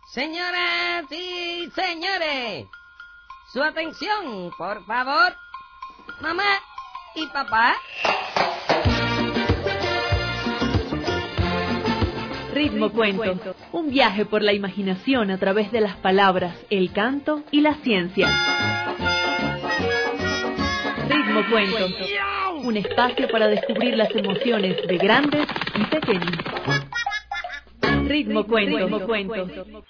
Señoras y señores, su atención, por favor. Mamá y papá. Ritmo Cuento, un viaje por la imaginación a través de las palabras, el canto y la ciencia. Ritmo Cuento, un espacio para descubrir las emociones de grandes y pequeños. Ritmo Cuento.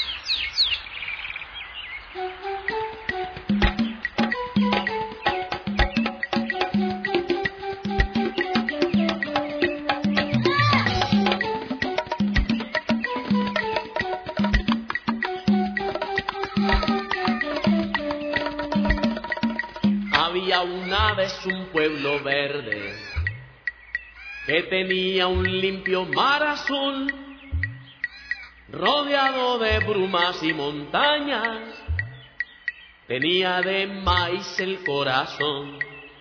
Había una vez un pueblo verde que tenía un limpio mar azul, rodeado de brumas y montañas. Tenía de maíz el corazón,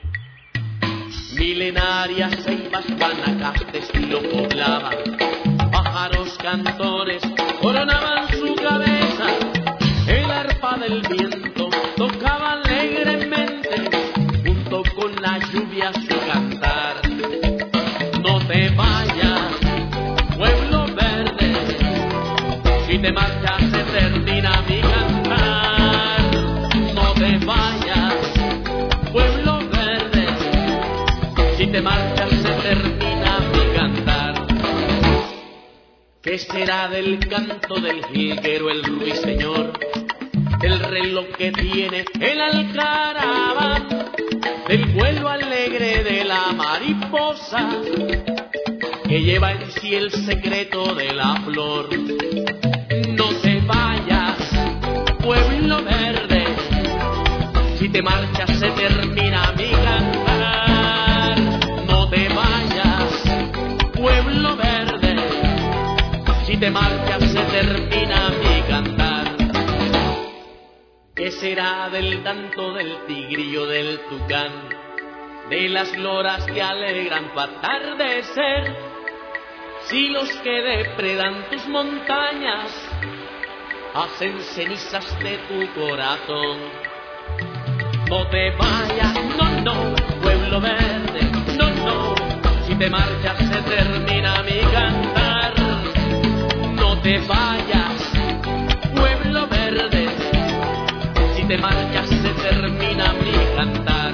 milenarias ceibas guanacastes lo poblaban, pájaros cantores coronaban su cabeza, el arpa del viento tocaba alegremente junto con la lluvia su cantar. No te vayas, pueblo verde, si te marchas se termina mi cantar. No te vayas, pueblo verde, si te marchas se termina mi cantar. ¿Qué será del canto del jilguero, el ruiseñor, del reloj que tiene el alcaraván, del vuelo alegre de la mariposa que lleva en sí el secreto de la flor? No te vayas, pueblo verde, si te marchas se termina mi cantar. No te vayas, pueblo verde, si te marchas se termina mi cantar. ¿Qué será del canto del tigrillo, del tucán, de las loras que alegran tu atardecer, si los que depredan tus montañas hacen cenizas de tu corazón? No te vayas, no, pueblo verde, no, si te marchas se termina mi cantar. No te vayas, pueblo verde, si te marchas se termina mi cantar.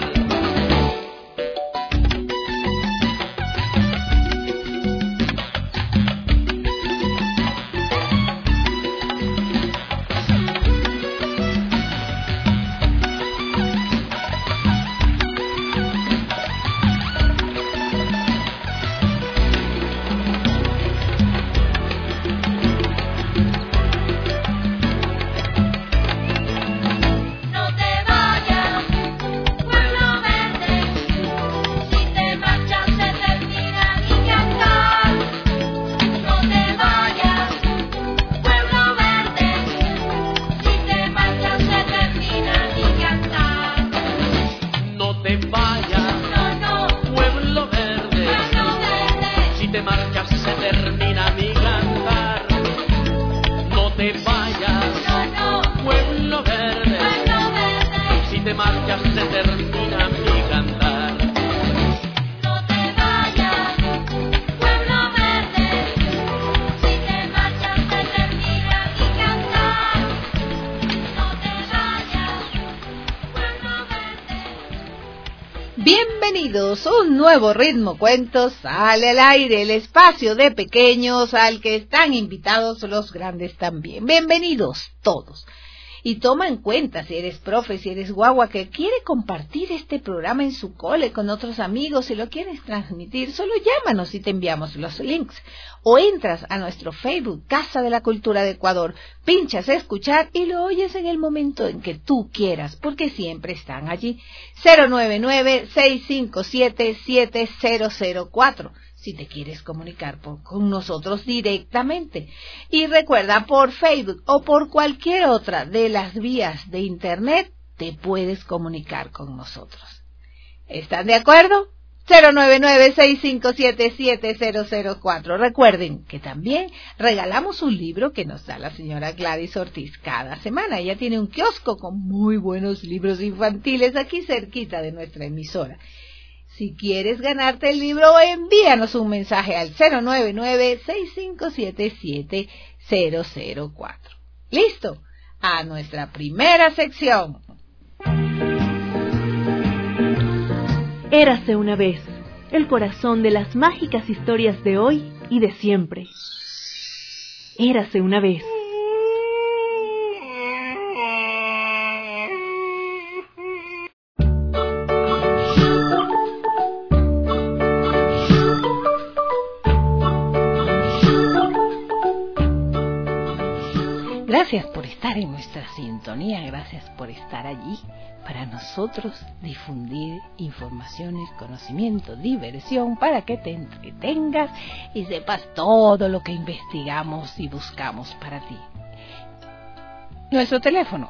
Un nuevo Ritmo Cuentos sale al aire, el espacio de pequeños al que están invitados los grandes también. Bienvenidos todos. Y toma en cuenta, si eres profe, si eres guagua que quiere compartir este programa en su cole con otros amigos, si lo quieres transmitir, solo llámanos y te enviamos los links. O entras a nuestro Facebook, Casa de la Cultura de Ecuador, pinchas escuchar y lo oyes en el momento en que tú quieras, porque siempre están allí. 099-657-7004. Si te quieres comunicar con nosotros directamente. Y recuerda, por Facebook o por cualquier otra de las vías de Internet, te puedes comunicar con nosotros. ¿Están de acuerdo? 099-657-7004. Recuerden que también regalamos un libro que nos da la señora Gladys Ortiz cada semana. Ella tiene un kiosco con muy buenos libros infantiles aquí cerquita de nuestra emisora. Si quieres ganarte el libro, envíanos un mensaje al 099-657-7004. ¿Listo? A nuestra primera sección. Érase una vez, el corazón de las mágicas historias de hoy y de siempre. Érase una vez. Gracias por estar en nuestra sintonía, gracias por estar allí para nosotros difundir informaciones, conocimiento, diversión, para que te entretengas y sepas todo lo que investigamos y buscamos para ti. Nuestro teléfono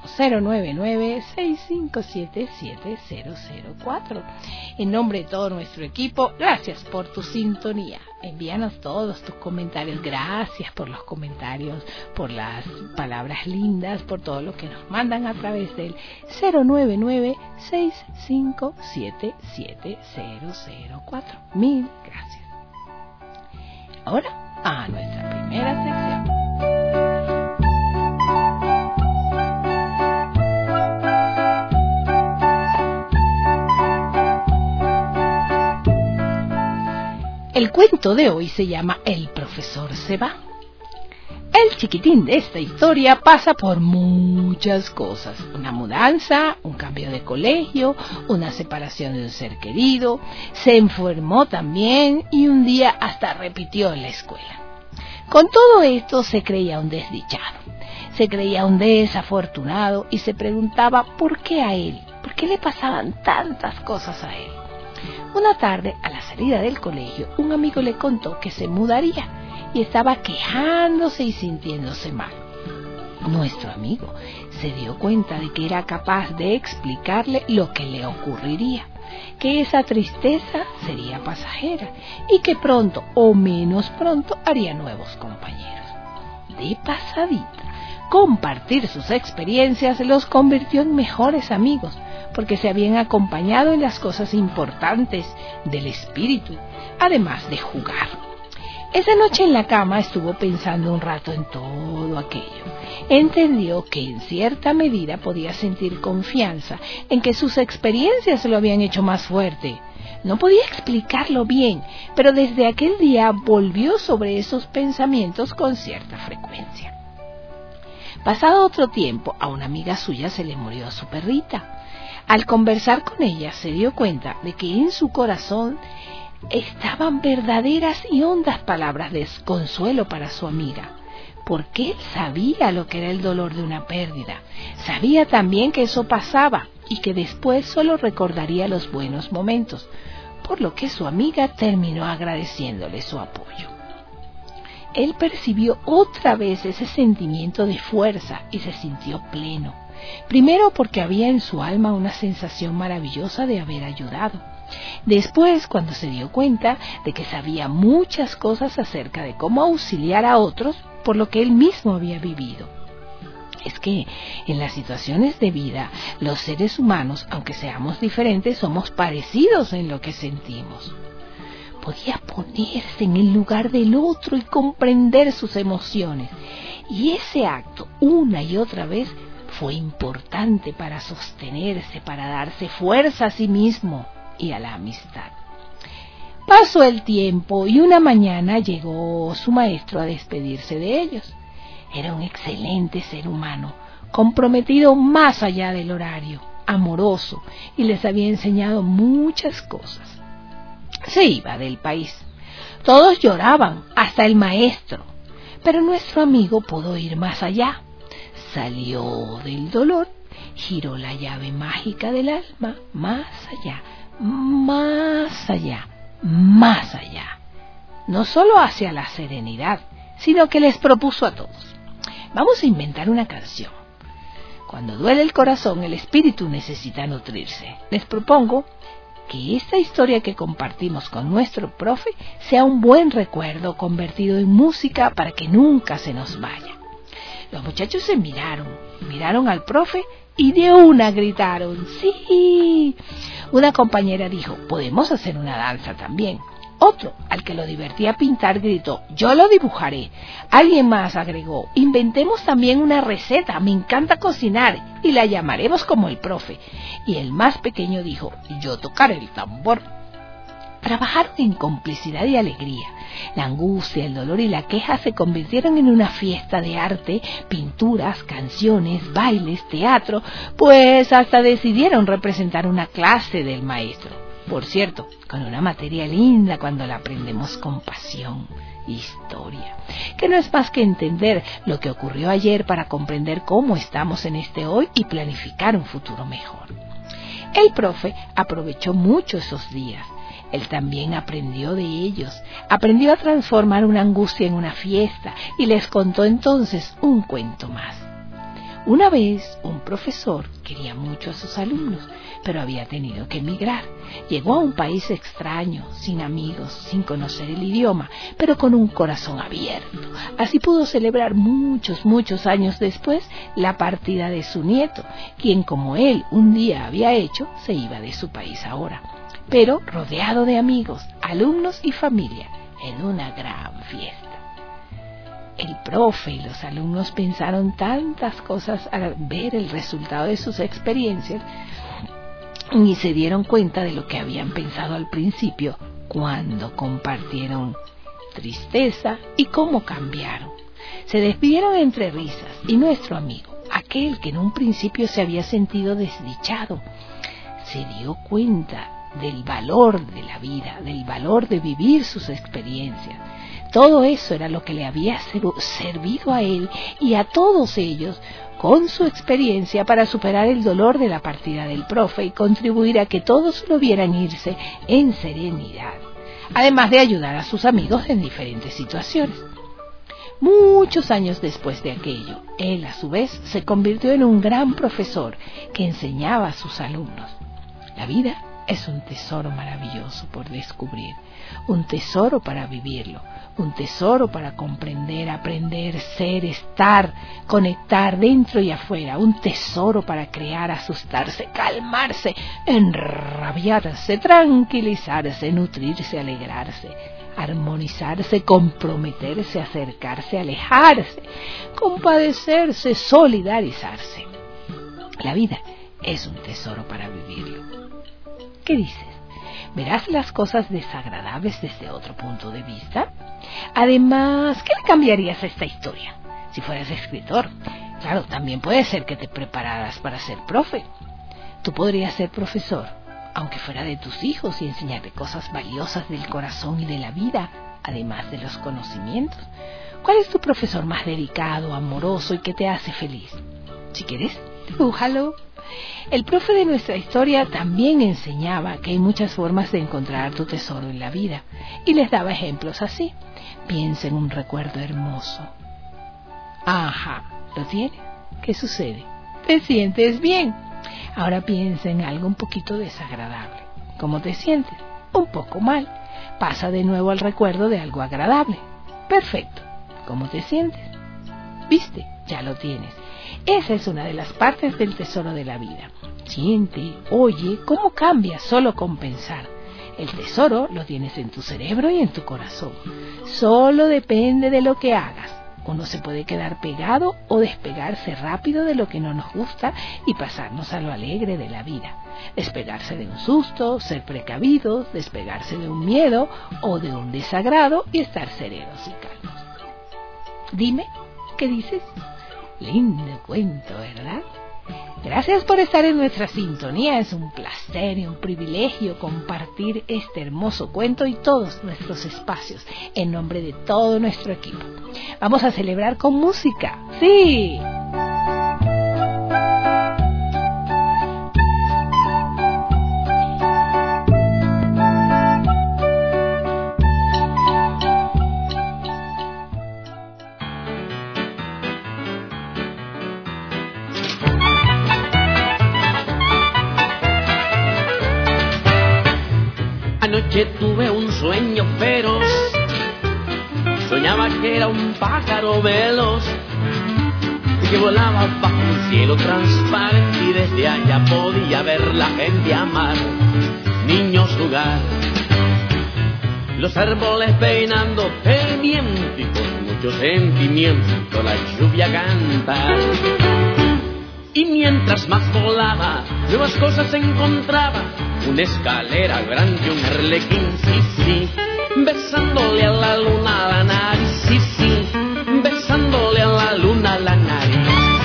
099-657-7004. En nombre de todo nuestro equipo, gracias por tu sintonía. Envíanos todos tus comentarios. Gracias por los comentarios, por las palabras lindas, por todo lo que nos mandan a través del 099-657-7004. Mil gracias. Ahora a nuestra primera sección. El cuento de hoy se llama El profesor se va. El chiquitín de esta historia pasa por muchas cosas. Una mudanza, un cambio de colegio, una separación de un ser querido, se enfermó también y un día hasta repitió en la escuela. Con todo esto se creía un desdichado, se creía un desafortunado y se preguntaba por qué a él, por qué le pasaban tantas cosas a él. Una tarde, a la salida del colegio, un amigo le contó que se mudaría y estaba quejándose y sintiéndose mal. Nuestro amigo se dio cuenta de que era capaz de explicarle lo que le ocurriría, que esa tristeza sería pasajera y que pronto o menos pronto haría nuevos compañeros. De pasadita, compartir sus experiencias los convirtió en mejores amigos, porque se habían acompañado en las cosas importantes del espíritu, además de jugar. Esa noche en la cama estuvo pensando un rato en todo aquello. Entendió que en cierta medida podía sentir confianza en que sus experiencias lo habían hecho más fuerte. No podía explicarlo bien, pero desde aquel día volvió sobre esos pensamientos con cierta frecuencia. Pasado otro tiempo, a una amiga suya se le murió su perrita. Al conversar con ella se dio cuenta de que en su corazón estaban verdaderas y hondas palabras de consuelo para su amiga, porque él sabía lo que era el dolor de una pérdida, sabía también que eso pasaba y que después solo recordaría los buenos momentos, por lo que su amiga terminó agradeciéndole su apoyo. Él percibió otra vez ese sentimiento de fuerza y se sintió pleno. Primero porque había en su alma una sensación maravillosa de haber ayudado. Después, cuando se dio cuenta de que sabía muchas cosas acerca de cómo auxiliar a otros por lo que él mismo había vivido. Es que en las situaciones de vida, los seres humanos, aunque seamos diferentes, somos parecidos en lo que sentimos. Podía ponerse en el lugar del otro y comprender sus emociones. Y ese acto, una y otra vez, fue importante para sostenerse, para darse fuerza a sí mismo y a la amistad. Pasó el tiempo y una mañana llegó su maestro a despedirse de ellos. Era un excelente ser humano, comprometido más allá del horario, amoroso, y les había enseñado muchas cosas. Se iba del país. Todos lloraban, hasta el maestro, pero nuestro amigo pudo ir más allá. Salió del dolor, giró la llave mágica del alma, más allá, más allá, más allá. No solo hacia la serenidad, sino que les propuso a todos: vamos a inventar una canción. Cuando duele el corazón, el espíritu necesita nutrirse. Les propongo que esta historia que compartimos con nuestro profe sea un buen recuerdo convertido en música para que nunca se nos vaya. Los muchachos se miraron al profe y de una gritaron ¡sí! Una compañera dijo, podemos hacer una danza también. Otro, al que lo divertía pintar, gritó, yo lo dibujaré. Alguien más agregó, inventemos también una receta, me encanta cocinar y la llamaremos como el profe. Y el más pequeño dijo, yo tocaré el tambor. Trabajaron en complicidad y alegría. La angustia, el dolor y la queja se convirtieron en una fiesta de arte, pinturas, canciones, bailes, teatro, pues hasta decidieron representar una clase del maestro. Por cierto, con una materia linda cuando la aprendemos con pasión. Historia, que no es más que entender lo que ocurrió ayer para comprender cómo estamos en este hoy y planificar un futuro mejor. El profe aprovechó mucho esos días. Él también aprendió de ellos, aprendió a transformar una angustia en una fiesta y les contó entonces un cuento más. Una vez un profesor quería mucho a sus alumnos, pero había tenido que emigrar. Llegó a un país extraño, sin amigos, sin conocer el idioma, pero con un corazón abierto. Así pudo celebrar muchos años después la partida de su nieto, quien como él un día había hecho, se iba de su país ahora, pero rodeado de amigos, alumnos y familia, en una gran fiesta. El profe y los alumnos pensaron tantas cosas al ver el resultado de sus experiencias y se dieron cuenta de lo que habían pensado al principio cuando compartieron tristeza y cómo cambiaron. Se despidieron entre risas y nuestro amigo, aquel que en un principio se había sentido desdichado, se dio cuenta del valor de la vida, del valor de vivir sus experiencias. Todo eso era lo que le había servido a él y a todos ellos con su experiencia para superar el dolor de la partida del profe y contribuir a que todos lo vieran irse en serenidad, además de ayudar a sus amigos en diferentes situaciones. Muchos años después de aquello, él a su vez se convirtió en un gran profesor que enseñaba a sus alumnos. La vida es un tesoro maravilloso por descubrir, un tesoro para vivirlo, un tesoro para comprender, aprender, ser, estar, conectar dentro y afuera, un tesoro para crear, asustarse, calmarse, enrabiarse, tranquilizarse, nutrirse, alegrarse, armonizarse, comprometerse, acercarse, alejarse, compadecerse, solidarizarse. La vida es un tesoro para vivirlo. ¿Qué dices? ¿Verás las cosas desagradables desde otro punto de vista? Además, ¿qué le cambiarías a esta historia? Si fueras escritor, claro, también puede ser que te prepararas para ser profe. Tú podrías ser profesor, aunque fuera de tus hijos, y enseñarle cosas valiosas del corazón y de la vida, además de los conocimientos. ¿Cuál es tu profesor más dedicado, amoroso y que te hace feliz? Si quieres, dibújalo. El profe de nuestra historia también enseñaba que hay muchas formas de encontrar tu tesoro en la vida y les daba ejemplos así. Piensa en un recuerdo hermoso. Ajá, ¿lo tienes? ¿Qué sucede? ¿Te sientes bien? Ahora piensa en algo un poquito desagradable. ¿Cómo te sientes? Un poco mal. Pasa de nuevo al recuerdo de algo agradable. Perfecto. ¿Cómo te sientes? ¿Viste? Ya lo tienes. Esa es una de las partes del tesoro de la vida. Siente, oye, cómo cambia solo con pensar. El tesoro lo tienes en tu cerebro y en tu corazón. Solo depende de lo que hagas. Uno se puede quedar pegado o despegarse rápido de lo que no nos gusta y pasarnos a lo alegre de la vida. Despegarse de un susto, ser precavidos, despegarse de un miedo o de un desagrado y estar serenos y calmos. Dime, ¿qué dices? Lindo cuento, ¿verdad? Gracias por estar en nuestra sintonía. Es un placer y un privilegio compartir este hermoso cuento y todos nuestros espacios en nombre de todo nuestro equipo. Vamos a celebrar con música. ¡Sí! Anoche tuve un sueño feroz, soñaba que era un pájaro veloz que volaba bajo un cielo transparente y desde allá podía ver la gente amar, niños jugar, los árboles peinando el viento y con mucho sentimiento la lluvia cantar. Y mientras más volaba, nuevas cosas encontraba, una escalera grande, un arlequín, sí, sí, besándole a la luna la nariz, sí, sí, besándole a la luna la nariz.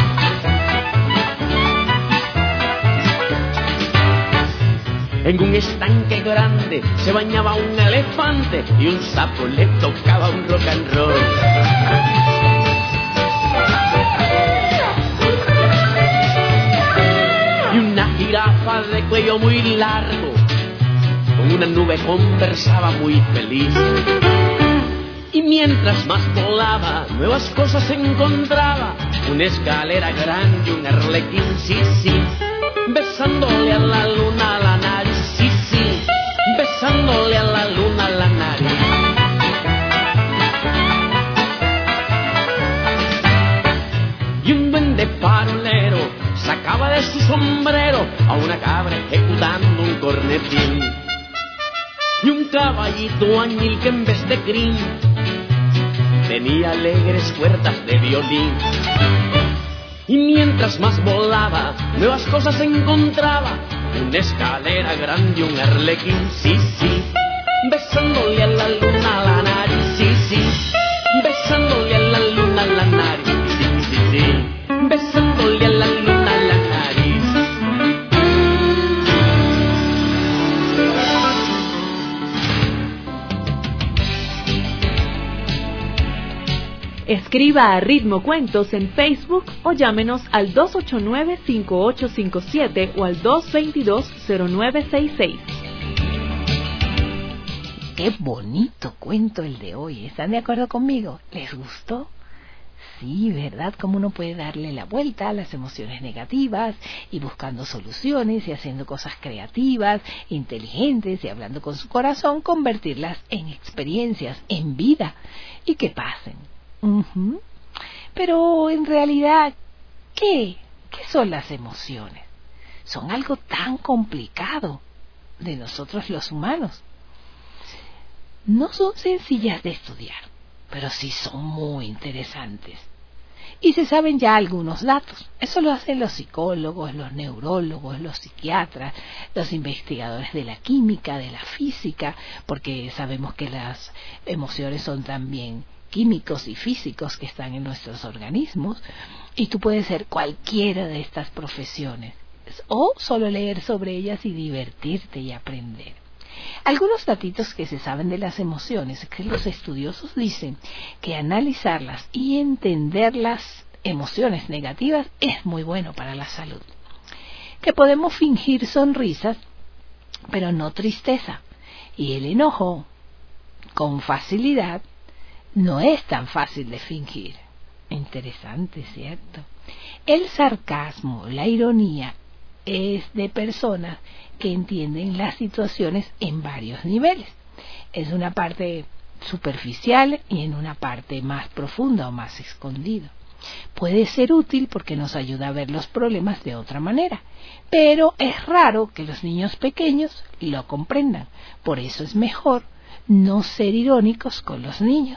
En un estanque grande se bañaba un elefante y un sapo le tocaba un rock and roll. Y una jirafa de cuello muy largo con una nube conversaba muy feliz. Y mientras más volaba, nuevas cosas encontraba, una escalera grande, un arlequín, sí, sí, besándole a la luna la nariz, sí, sí, besándole a la luna la nariz. Y un duende farolero sacaba de su sombrero a una cabra ejecutando un cornetín. Y un caballito añil que en vez de crin tenía alegres cuerdas de violín. Y mientras más volaba, nuevas cosas encontraba, una escalera grande, un arlequín, sí, sí, besándole a la luna la nariz, sí, sí, besándole a la luna la nariz, sí, sí, sí, besándole a la luna la nariz. Escriba a Ritmo Cuentos en Facebook o llámenos al 289-5857 o al 222-0966. Qué bonito cuento el de hoy. ¿Están de acuerdo conmigo? ¿Les gustó? Sí, ¿verdad? Cómo uno puede darle la vuelta a las emociones negativas y buscando soluciones y haciendo cosas creativas, inteligentes y hablando con su corazón, convertirlas en experiencias, en vida y que pasen. Pero en realidad, ¿qué son las emociones? Son algo tan complicado de nosotros los humanos. No son sencillas de estudiar, pero sí son muy interesantes. Y se saben ya algunos datos. Eso lo hacen los psicólogos, los neurólogos, los psiquiatras, los investigadores de la química, de la física, porque sabemos que las emociones son también químicos y físicos que están en nuestros organismos, y tú puedes ser cualquiera de estas profesiones o solo leer sobre ellas y divertirte y aprender. Algunos datitos que se saben de las emociones es que los estudiosos dicen que analizarlas y entender las emociones negativas es muy bueno para la salud, que podemos fingir sonrisas pero no tristeza, y el enojo con facilidad no es tan fácil de fingir. Interesante, ¿cierto? El sarcasmo, la ironía, es de personas que entienden las situaciones en varios niveles. Es una parte superficial y en una parte más profunda o más escondida. Puede ser útil porque nos ayuda a ver los problemas de otra manera, pero es raro que los niños pequeños lo comprendan. Por eso es mejor no ser irónicos con los niños.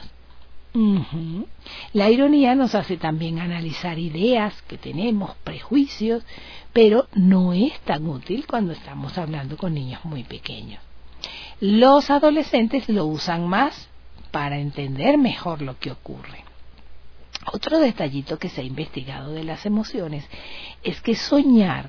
La ironía nos hace también analizar ideas que tenemos, prejuicios, pero no es tan útil cuando estamos hablando con niños muy pequeños. Los adolescentes lo usan más para entender mejor lo que ocurre. Otro detallito que se ha investigado de las emociones es que soñar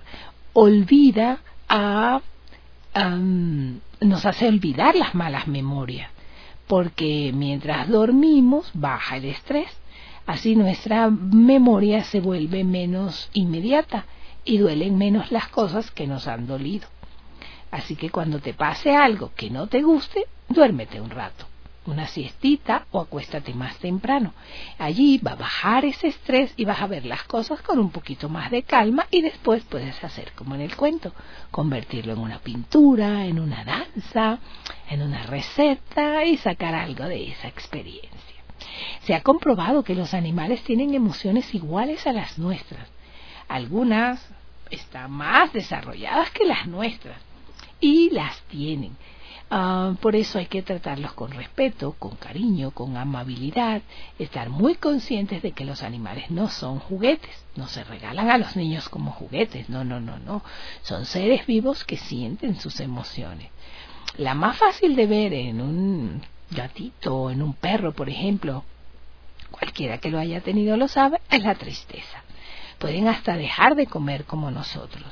nos hace olvidar las malas memorias, porque mientras dormimos baja el estrés, así nuestra memoria se vuelve menos inmediata y duelen menos las cosas que nos han dolido. Así que cuando te pase algo que no te guste, duérmete un rato. una siestita o acuéstate más temprano. Allí va a bajar ese estrés y vas a ver las cosas con un poquito más de calma y después puedes hacer como en el cuento, convertirlo en una pintura, en una danza, en una receta y sacar algo de esa experiencia. Se ha comprobado que los animales tienen emociones iguales a las nuestras. Algunas están más desarrolladas que las nuestras y las tienen. Por eso hay que tratarlos con respeto, con cariño, con amabilidad, estar muy conscientes de que los animales no son juguetes, no se regalan a los niños como juguetes, no, son seres vivos que sienten sus emociones. La más fácil de ver en un gatito o en un perro, por ejemplo, cualquiera que lo haya tenido lo sabe, es la tristeza. Pueden hasta dejar de comer como nosotros.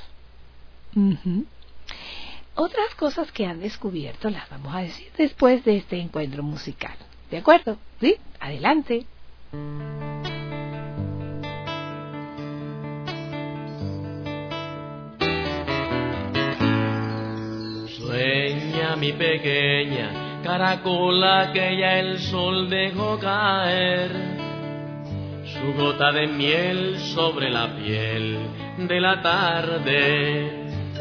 Otras cosas que han descubierto las vamos a decir después de este encuentro musical. ¿De acuerdo? ¿Sí? Adelante. Sueña mi pequeña caracola que ya el sol dejó caer su gota de miel sobre la piel de la tarde.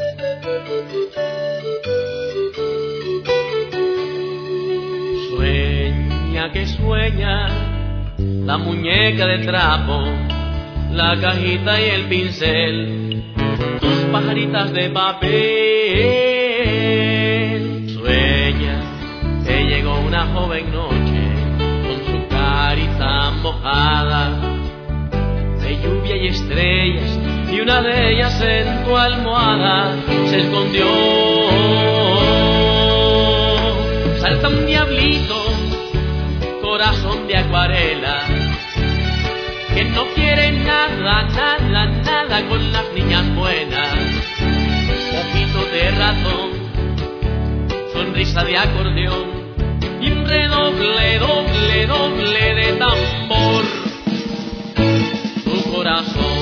Sueña que sueña la muñeca de trapo, la cajita y el pincel, tus pajaritas de papel. Sueña que llegó una joven noche con su carita mojada de lluvia y estrellas, y una de ellas en tu almohada se escondió. Salta un diablito, corazón de acuarela, que no quiere nada con las niñas buenas. Ojitos de ratón, sonrisa de acordeón y un redoble, doble de tambor. Su corazón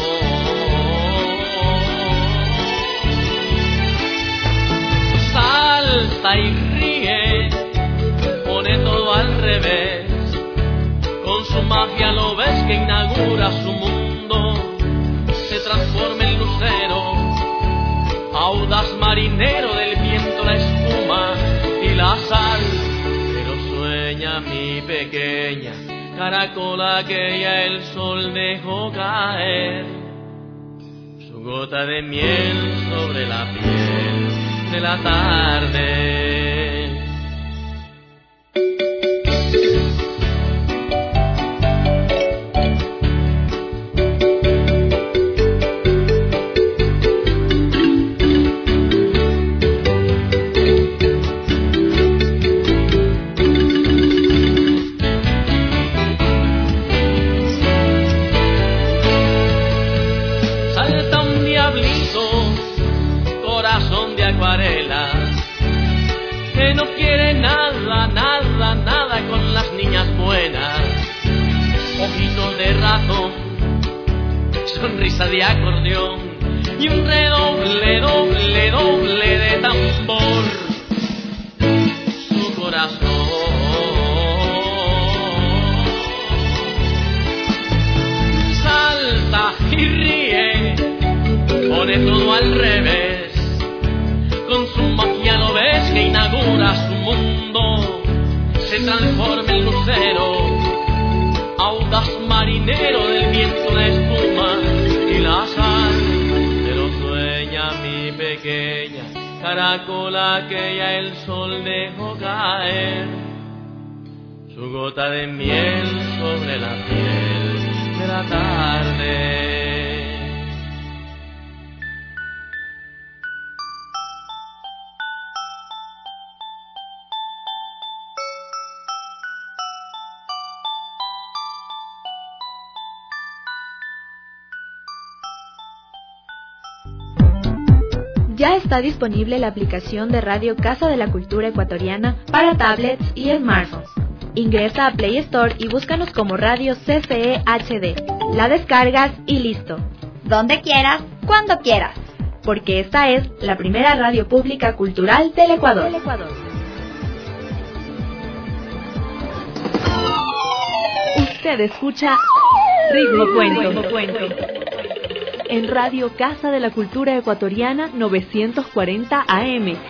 salta y ríe, pone todo al revés. Con su magia lo ves que inaugura su mundo, se transforma en lucero, audaz marinero del viento, la espuma y la sal. Pero sueña mi pequeña caracola que ya el sol dejó caer su gota de miel sobre la piel de la tarde. Que no quiere nada con las niñas buenas. Ojitos de ratón, sonrisa de acordeón y un redoble, doble de tambor. Su corazón salta y ríe, pone todo al revés. Con su magia lo ves que inaugura su mundo, se transforma en lucero, audaz marinero del viento, la espuma y la sal. Pero sueña mi pequeña caracola que ya el sol dejó caer su gota de miel sobre la piel de la tarde. Ya está disponible la aplicación de Radio Casa de la Cultura Ecuatoriana para tablets y smartphones. Ingresa a Play Store y búscanos como Radio CCE HD. La descargas y listo. Donde quieras, cuando quieras. Porque esta es la primera radio pública cultural del Ecuador. Usted escucha Ritmo Cuento. En Radio Casa de la Cultura Ecuatoriana 940 AM y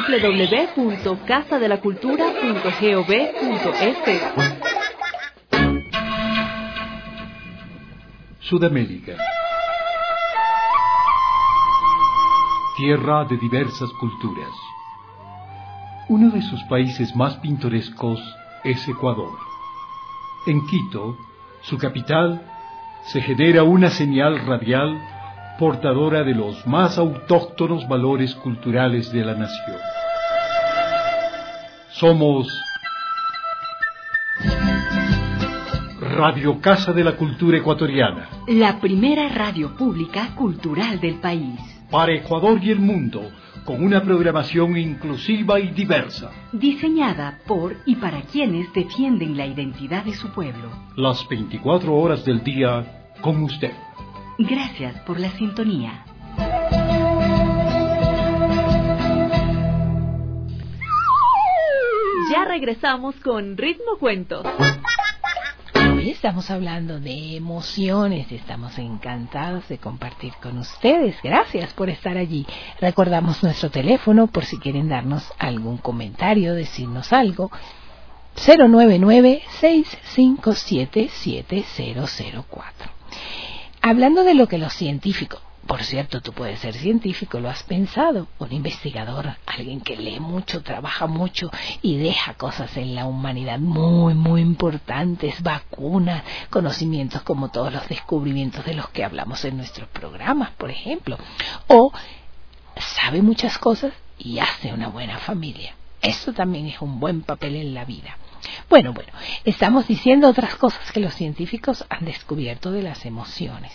www.casadelacultura.gov.es. Sudamérica. Tierra de diversas culturas. Uno de sus países más pintorescos es Ecuador. En Quito, su capital, se genera una señal radial portadora de los más autóctonos valores culturales de la nación. Somos Radio Casa de la Cultura Ecuatoriana, la primera radio pública cultural del país. Para Ecuador y el mundo, con una programación inclusiva y diversa. Diseñada por y para quienes defienden la identidad de su pueblo. Las 24 horas del día con usted. Gracias por la sintonía. Ya regresamos con Ritmo Cuentos. Hoy estamos hablando de emociones, estamos encantados de compartir con ustedes. Gracias por estar allí. Recordamos nuestro teléfono por si quieren darnos algún comentario, decirnos algo. 099-657-7004. Hablando de lo que los científicos, por cierto, tú puedes ser científico, lo has pensado, un investigador, alguien que lee mucho, trabaja mucho y deja cosas en la humanidad muy, muy importantes, vacunas, conocimientos como todos los descubrimientos de los que hablamos en nuestros programas, por ejemplo, o sabe muchas cosas y hace una buena familia. Eso también es un buen papel en la vida. Bueno, estamos diciendo otras cosas que los científicos han descubierto de las emociones.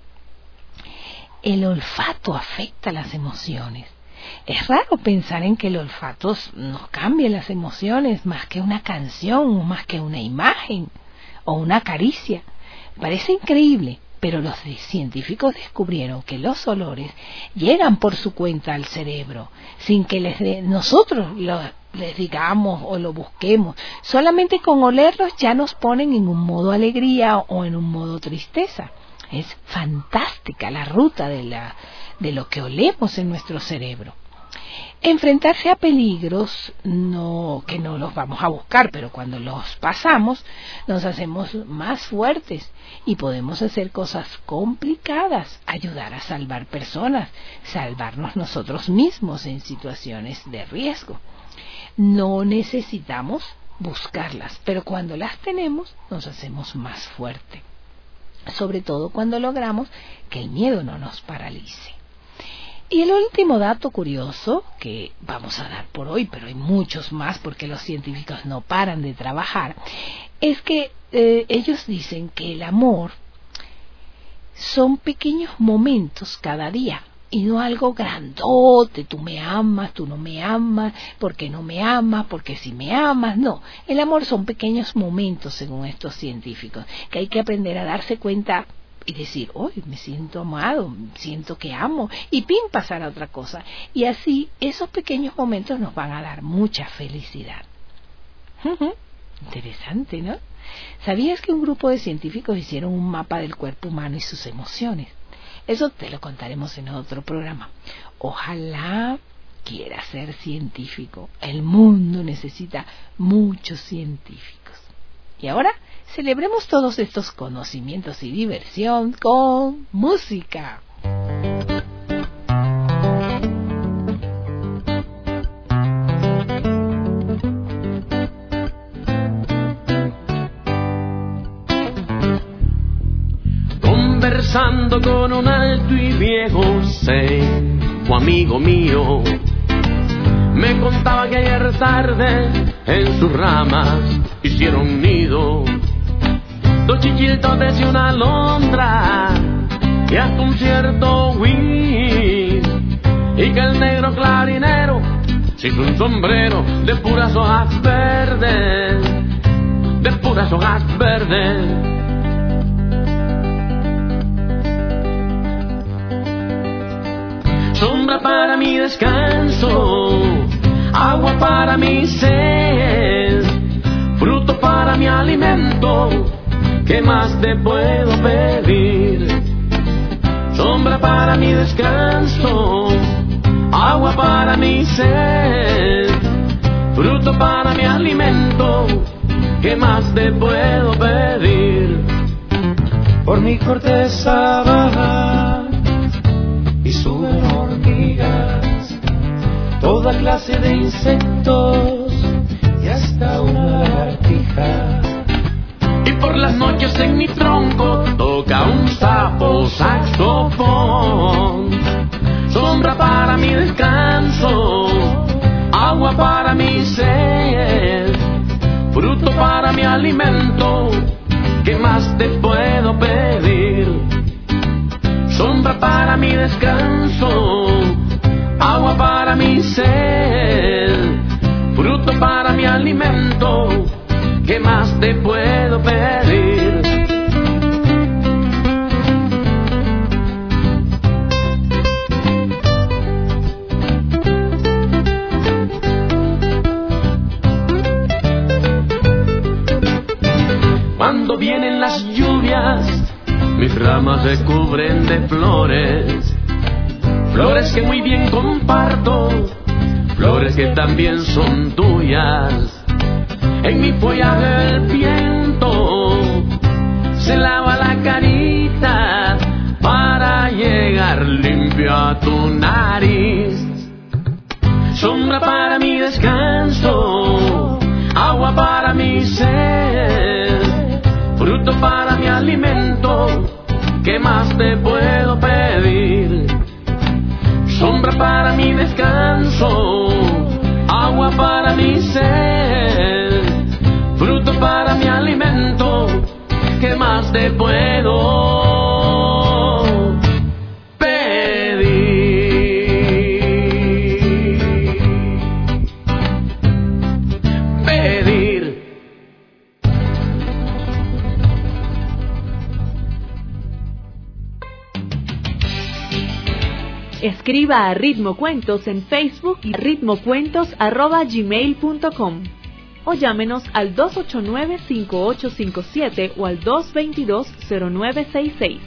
El olfato afecta las emociones. Es raro pensar en que el olfato nos cambie las emociones más que una canción, o más que una imagen o una caricia. Parece increíble, pero los científicos descubrieron que los olores llegan por su cuenta al cerebro, sin que nosotros les digamos o lo busquemos. Solamente con olerlos ya nos ponen en un modo alegría o en un modo tristeza. Es fantástica la ruta de lo que olemos en nuestro cerebro. Enfrentarse a peligros, que no los vamos a buscar, pero cuando los pasamos, nos hacemos más fuertes y podemos hacer cosas complicadas, ayudar a salvar personas, salvarnos nosotros mismos en situaciones de riesgo. No necesitamos buscarlas, pero cuando las tenemos, nos hacemos más fuertes. Sobre todo cuando logramos que el miedo no nos paralice. Y el último dato curioso que vamos a dar por hoy, pero hay muchos más porque los científicos no paran de trabajar, es que ellos dicen que el amor son pequeños momentos cada día y no algo grandote, tú me amas, tú no me amas, porque no me amas, porque si me amas, no. El amor son pequeños momentos, según estos científicos, que hay que aprender a darse cuenta y decir, hoy me siento amado, siento que amo, y pasar a otra cosa. Y así, esos pequeños momentos nos van a dar mucha felicidad. Interesante, ¿no? ¿Sabías que un grupo de científicos hicieron un mapa del cuerpo humano y sus emociones? Eso te lo contaremos en otro programa. Ojalá quieras ser científico. El mundo necesita muchos científicos. Y ahora celebremos todos estos conocimientos y diversión con música. Conversando con un alto y viejo seco amigo mío, me contaba que ayer tarde en sus ramas hicieron nido dos chichiltotes y una alondra y hasta un cierto whis, y que el negro clarinero se hizo un sombrero de puras hojas verdes, de puras hojas verdes. Sombra para mi descanso, agua para mi sed, fruto para mi alimento, ¿qué más te puedo pedir? Sombra para mi descanso, agua para mi sed, fruto para mi alimento, ¿qué más te puedo pedir? Por mi corteza baja y suben hormigas, toda clase de insectos y hasta una lagartija. Y por las noches en mi tronco toca un sapo saxofón. Sombra para mi descanso, agua para mi sed, fruto para mi alimento, ¿qué más te puedo pedir? Sombra para mi descanso, agua para mi sed, fruto para mi alimento, ¿qué más te puedo pedir? Cuando vienen las lluvias, mis ramas se cubren de flores, flores que muy bien comparto, flores que también son tuyas. En mi follaje el viento se lava la carita para llegar limpio a tu nariz. Sombra para mi descanso, agua para mi sed, fruto para mi alimento, ¿qué más te puedo pedir? Sombra para mi descanso, agua para mi sed, fruto para mi alimento, ¿qué más te puedo pedir? Escriba a Ritmo Cuentos en Facebook y ritmocuentos@gmail.com o llámenos al 289-5857 o al 222-0966.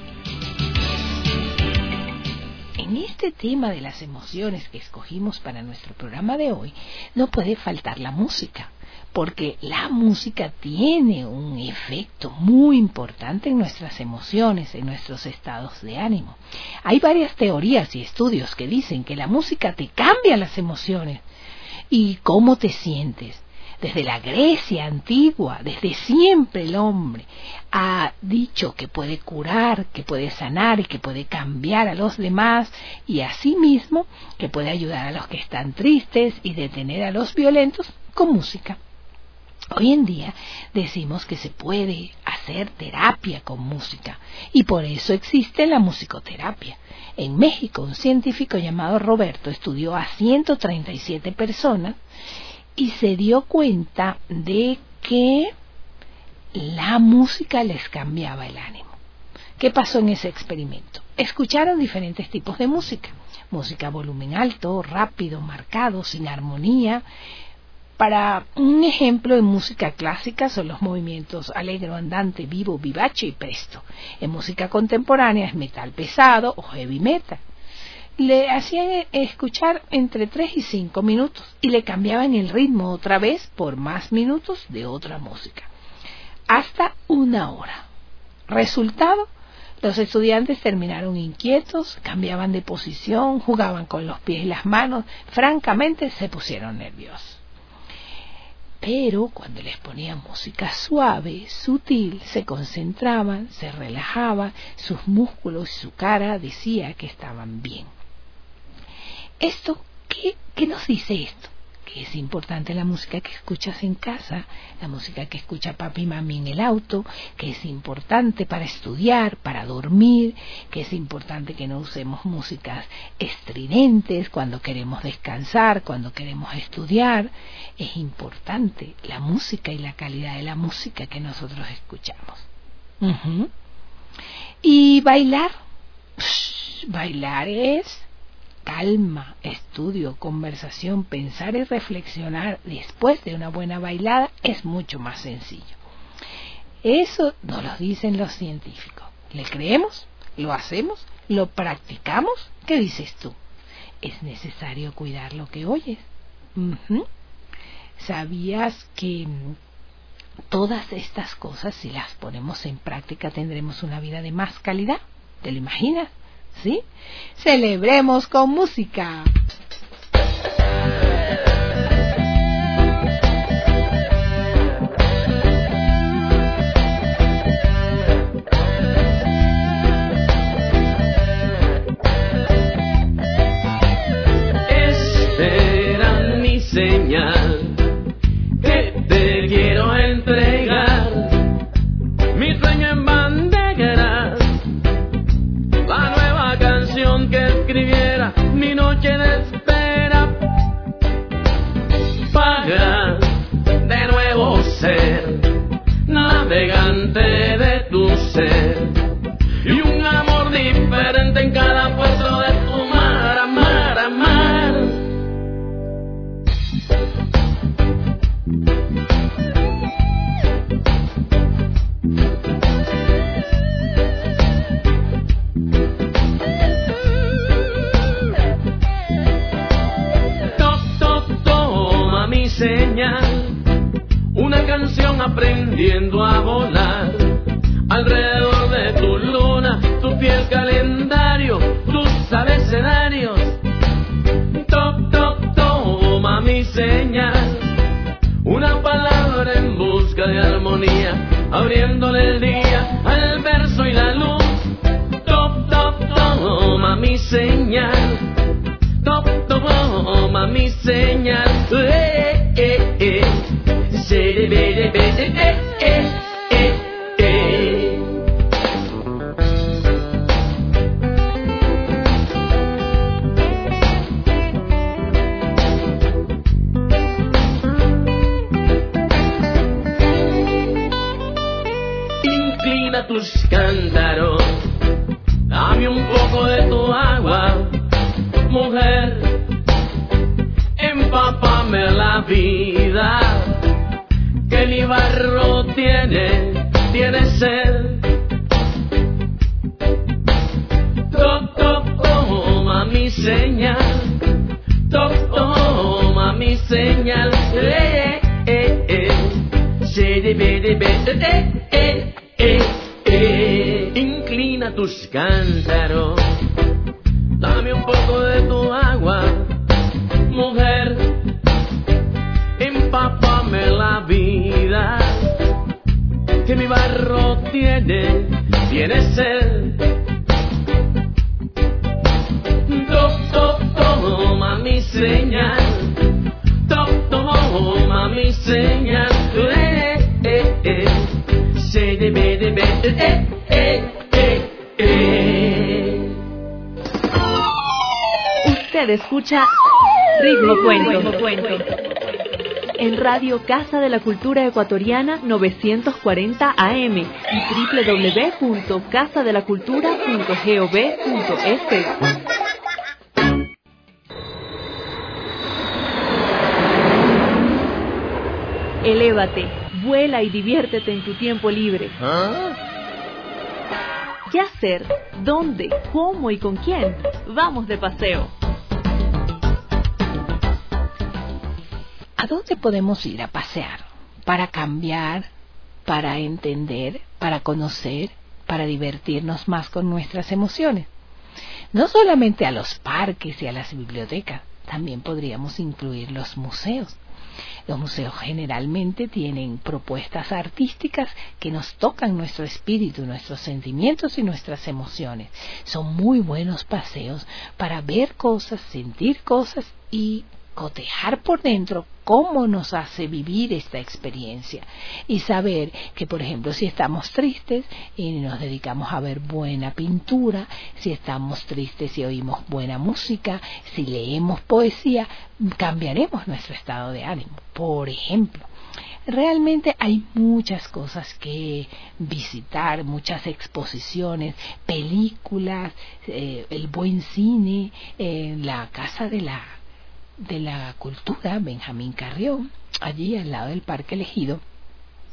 En este tema de las emociones que escogimos para nuestro programa de hoy, no puede faltar la música, porque la música tiene un efecto muy importante en nuestras emociones, en nuestros estados de ánimo. Hay varias teorías y estudios que dicen que la música te cambia las emociones y cómo te sientes. Desde la Grecia antigua, desde siempre el hombre ha dicho que puede curar, que puede sanar y que puede cambiar a los demás, y asimismo que puede ayudar a los que están tristes y detener a los violentos con música. Hoy en día decimos que se puede hacer terapia con música y por eso existe la musicoterapia. En México, un científico llamado Roberto estudió a 137 personas y se dio cuenta de que la música les cambiaba el ánimo. ¿Qué pasó en ese experimento? Escucharon diferentes tipos de música. Música a volumen alto, rápido, marcado, sin armonía. Para un ejemplo, en música clásica son los movimientos alegro, andante, vivo, vivace y presto. En música contemporánea es metal pesado o heavy metal. Le hacían escuchar entre 3 y 5 minutos y le cambiaban el ritmo otra vez por más minutos de otra música, hasta 1 hora. Resultado, los estudiantes terminaron inquietos, cambiaban de posición, jugaban con los pies y las manos, francamente se pusieron nerviosos. Pero cuando les ponían música suave, sutil, se concentraban, se relajaban, sus músculos y su cara decía que estaban bien. ¿Qué nos dice esto? Que es importante la música que escuchas en casa, la música que escucha papi y mami en el auto, que es importante para estudiar, para dormir, que es importante que no usemos músicas estridentes cuando queremos descansar, cuando queremos estudiar. Es importante la música y la calidad de la música que nosotros escuchamos. Y bailar. Bailar es calma, estudio, conversación, pensar y reflexionar después de una buena bailada es mucho más sencillo. Eso nos lo dicen los científicos. ¿Le creemos? ¿Lo hacemos? ¿Lo practicamos? ¿Qué dices tú? Es necesario cuidar lo que oyes. ¿Sabías que todas estas cosas, si las ponemos en práctica, tendremos una vida de más calidad? ¿Te lo imaginas? ¿Sí? Celebremos con música. Espera mi señal, que te quiero entregar mi sueño en banderas, la nueva canción que escribiera mi noche de espera, para de nuevo ser navegante de tu ser y un amor diferente en cada puerto de tu mar, amar, amar. Toma mi señal, una canción aprendiendo a volar alrededor de tu luna, tu fiel calendario, tus abecedarios. Toma mi señal, una palabra en busca de armonía, abriéndole el día al verso y la luz. Toma mi señal, toma mi señal. Inclina tus cántaros, dame un poco de tu agua, mujer, empápame la vida, que mi barro tiene sed. Toma mi señal, toma mi señal. Inclina tus cántaros, dame un poco de tu agua, mujer, empápame la vida, que mi barro tiene sed. Toma mi señal, toma mi señal. Usted escucha Ritmo Cuento en Radio Casa de la Cultura Ecuatoriana 940 AM y www.casadelacultura.gov.es. Elévate, vuela y diviértete en tu tiempo libre. ¿Qué hacer? ¿Dónde? ¿Cómo y con quién? Vamos de paseo. ¿A dónde podemos ir a pasear? Para cambiar, para entender, para conocer, para divertirnos más con nuestras emociones. No solamente a los parques y a las bibliotecas, también podríamos incluir los museos. Los museos generalmente tienen propuestas artísticas que nos tocan nuestro espíritu, nuestros sentimientos y nuestras emociones. Son muy buenos paseos para ver cosas, sentir cosas y cotejar por dentro cómo nos hace vivir esta experiencia y saber que, por ejemplo, si estamos tristes y nos dedicamos a ver buena pintura, si estamos tristes y oímos buena música, si leemos poesía, cambiaremos nuestro estado de ánimo. Por ejemplo, realmente hay muchas cosas que visitar, muchas exposiciones, películas, el buen cine, la Casa de la Cultura, Benjamín Carrión, allí al lado del Parque Elegido,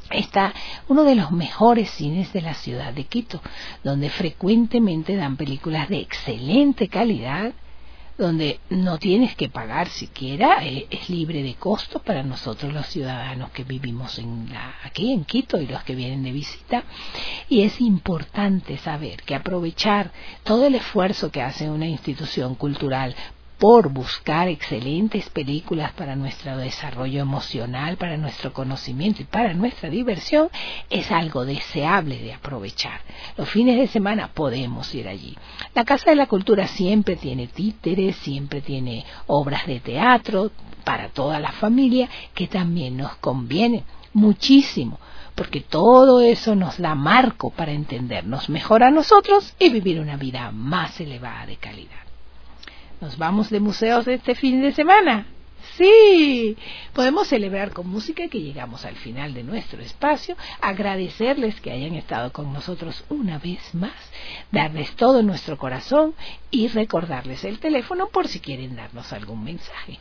está uno de los mejores cines de la ciudad de Quito, donde frecuentemente dan películas de excelente calidad, donde no tienes que pagar siquiera, es libre de costo para nosotros los ciudadanos que vivimos aquí en Quito y los que vienen de visita. Y es importante saber que aprovechar todo el esfuerzo que hace una institución cultural por buscar excelentes películas para nuestro desarrollo emocional, para nuestro conocimiento y para nuestra diversión, es algo deseable de aprovechar. Los fines de semana podemos ir allí. La Casa de la Cultura siempre tiene títeres, siempre tiene obras de teatro para toda la familia, que también nos conviene muchísimo, porque todo eso nos da marco para entendernos mejor a nosotros y vivir una vida más elevada de calidad. ¿Nos vamos de museos este fin de semana? Sí, podemos celebrar con música que llegamos al final de nuestro espacio, agradecerles que hayan estado con nosotros una vez más, darles todo nuestro corazón y recordarles el teléfono por si quieren darnos algún mensaje.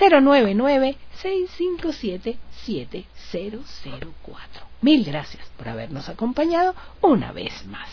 099-657-7004. Mil gracias por habernos acompañado una vez más.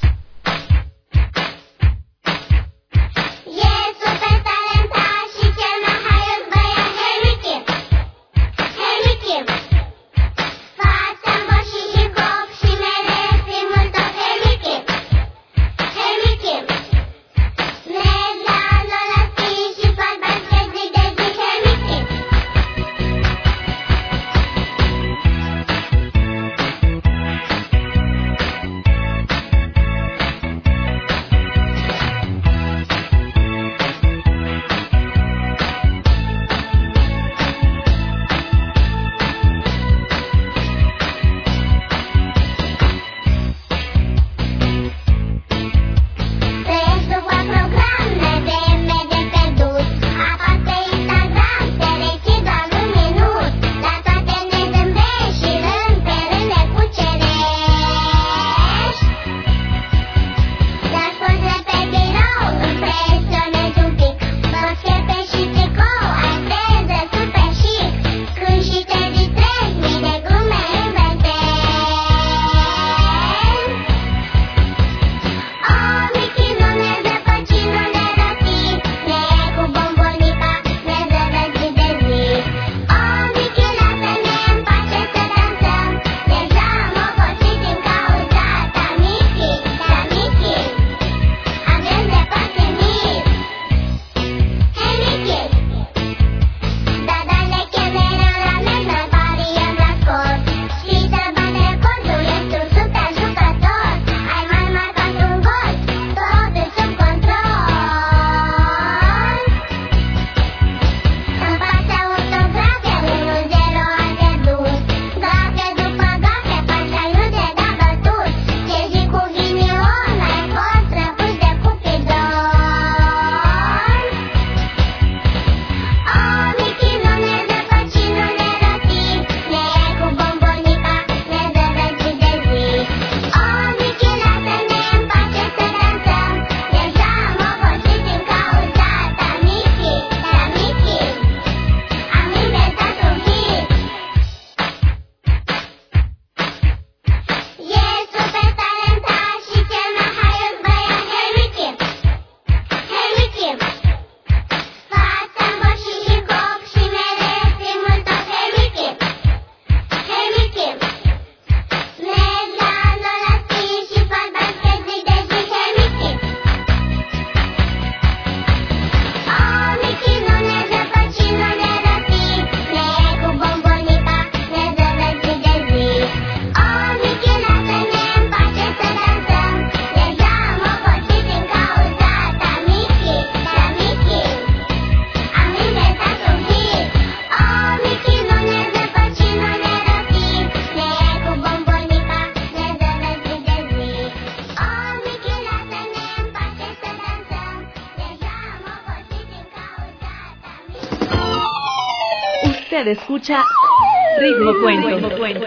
Escucha Ritmo Cuento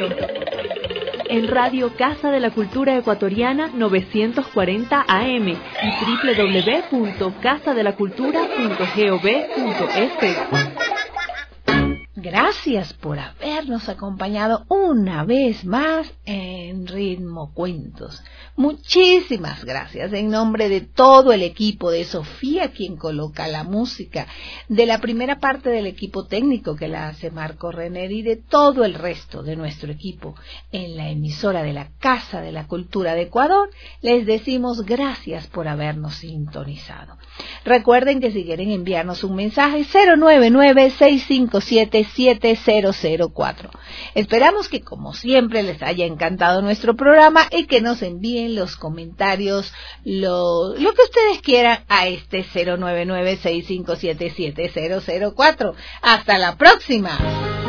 en Radio Casa de la Cultura Ecuatoriana 940 AM y www.casadelacultura.gov.es. Gracias por habernos acompañado una vez más en Ritmo Cuentos. Muchísimas gracias en nombre de todo el equipo, de Sofía, quien coloca la música, de la primera parte del equipo técnico que la hace Marco Renner y de todo el resto de nuestro equipo en la emisora de la Casa de la Cultura de Ecuador. Les decimos gracias por habernos sintonizado. Recuerden que si quieren enviarnos un mensaje, 099-657-7004. Esperamos que como siempre les haya encantado nuestro programa y que nos envíen los comentarios, lo que ustedes quieran a este 099-657-7004. ¡Hasta la próxima!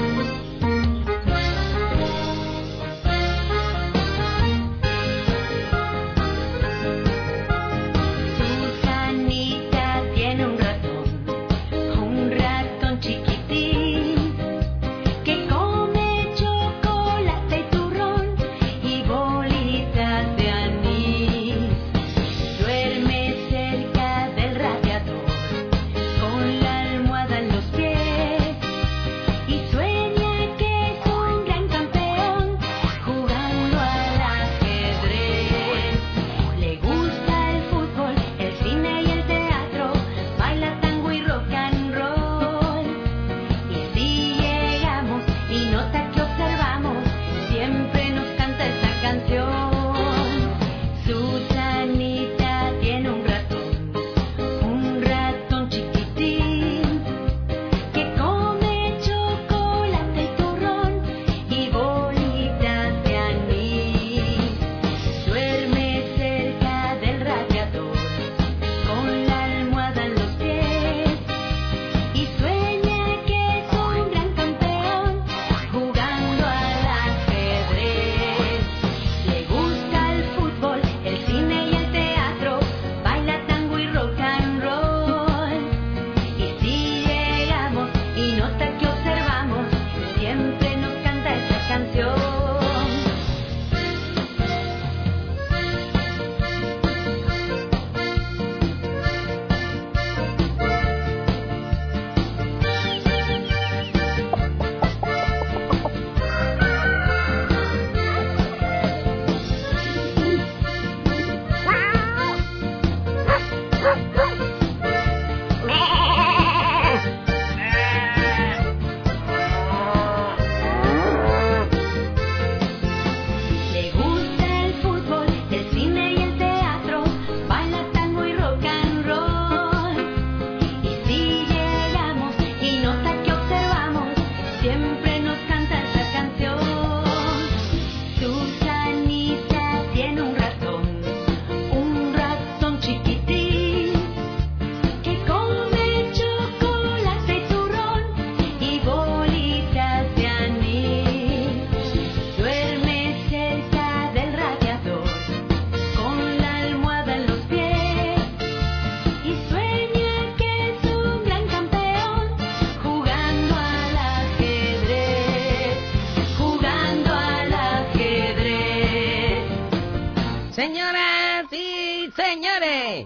Señoras y señores,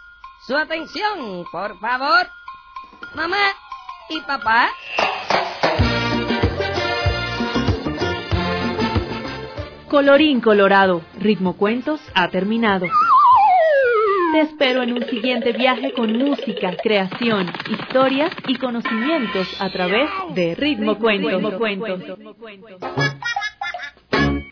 su atención, por favor. Mamá y papá. Colorín colorado, Ritmo Cuentos ha terminado. Te espero en un siguiente viaje con música, creación, historias y conocimientos a través de Ritmo Cuentos.